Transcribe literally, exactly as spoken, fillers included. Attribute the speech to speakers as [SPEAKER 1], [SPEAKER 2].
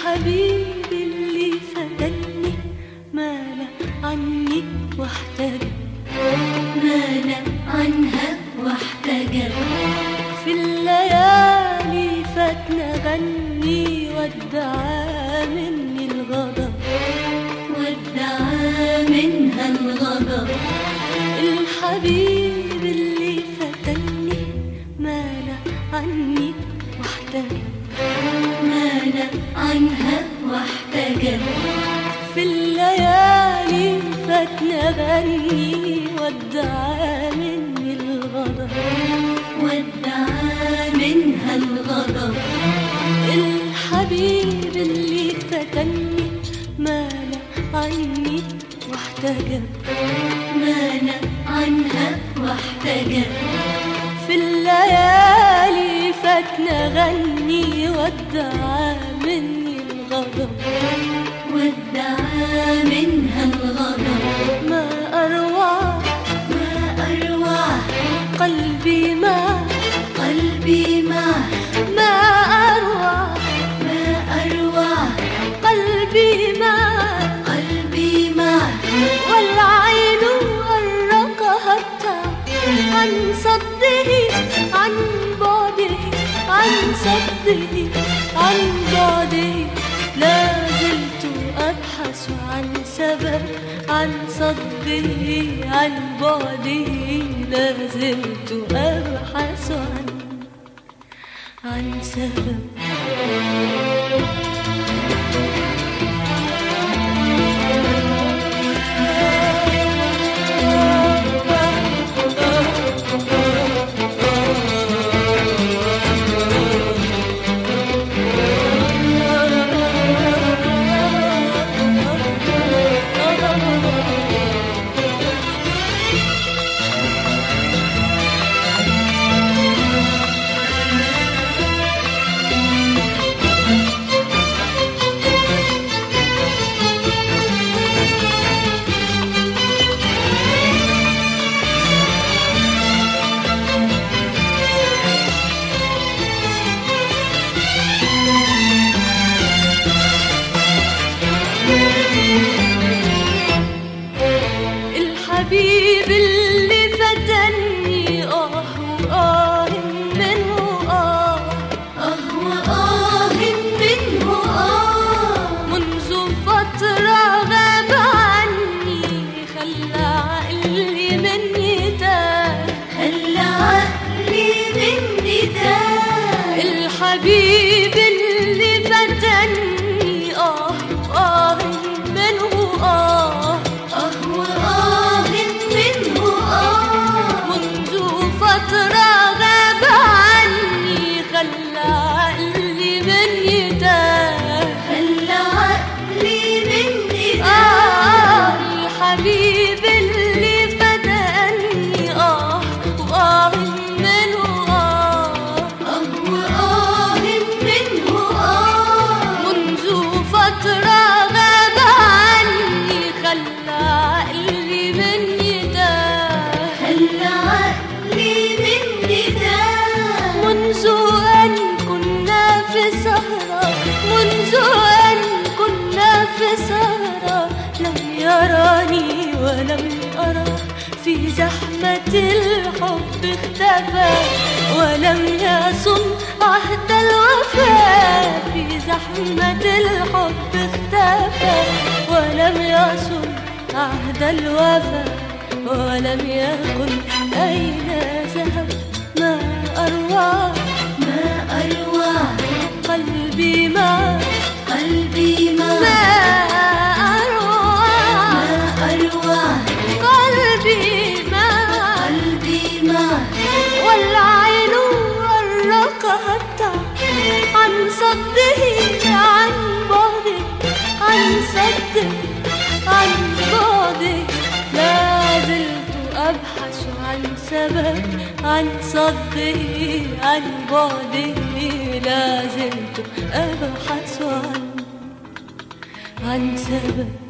[SPEAKER 1] الحبيب اللي فتني مال عني واحتجب،
[SPEAKER 2] مال عنها واحتجب.
[SPEAKER 1] في الليالي فاتنا غني وادعى مني الغضب،
[SPEAKER 2] وادعى منها الغضب.
[SPEAKER 1] الحبيب اللي فتني مال عني واحتجب،
[SPEAKER 2] مال عنها واحتجب.
[SPEAKER 1] في الليالي فاتنا غني وادعى مني الغضب،
[SPEAKER 2] وادعى منها الغضب.
[SPEAKER 1] الحبيب اللي فتني مال عني واحتجب،
[SPEAKER 2] مال عنها واحتجب.
[SPEAKER 1] في الليالي فاتنا غني وادعى مني الغضب،
[SPEAKER 2] وادعى منها الغضب.
[SPEAKER 1] ما أروع
[SPEAKER 2] ما أروع
[SPEAKER 1] قلبي ما
[SPEAKER 2] قلبي ما
[SPEAKER 1] ما أروع
[SPEAKER 2] ما أروع
[SPEAKER 1] قلبي ما
[SPEAKER 2] قلبي ما.
[SPEAKER 1] والعين أرقها التعب عن صده عن بعده عن صده عن بعده. لا زلت أبحث عن سبب عن صده عن بعده. لا زلت أبحث عن عن سبب. الحبيب اللي فتني آه وآه منه آه،
[SPEAKER 2] آه وآه منه آه.
[SPEAKER 1] منذ فترة غاب عني خلى عقلي مني تاه،
[SPEAKER 2] خلى عقلي مني تاه.
[SPEAKER 1] الحبيب اللي فتني آه وآه منه آه،
[SPEAKER 2] آه وآه منه آه.
[SPEAKER 1] منذ فترة غاب عني خلى عقلي مني تاه،
[SPEAKER 2] خلى عقلي مني تاه.
[SPEAKER 1] آه الحبيب اللي فتني آه وآه منه آه،
[SPEAKER 2] آه وآه منه آه.
[SPEAKER 1] منذ فترة غاب عني خلى عقلي مني تاه،
[SPEAKER 2] خلى عقلي مني تاه.
[SPEAKER 1] منذ أن كنا في سهرة، منذ أن كنا في سهرة لم يراني ولم أرى، في زحمة الحب اختفى ولم يصن عهد الوفاء. في زحمة الحب اختفى ولم يصن عهد الوفاء. ولم يكن أين ذهب ما أروع
[SPEAKER 2] ما أروع
[SPEAKER 1] قلبي ما
[SPEAKER 2] قلبي ما
[SPEAKER 1] ما أروع
[SPEAKER 2] ما أروع
[SPEAKER 1] قلبي ما
[SPEAKER 2] قلبي ما.
[SPEAKER 1] والعين أرقها التعب عن صده عن بعده عن صده عن بعده. لا زلت أبحث عن سبب عن صده عن بعده. لا زلت أبحث عن عن سبب.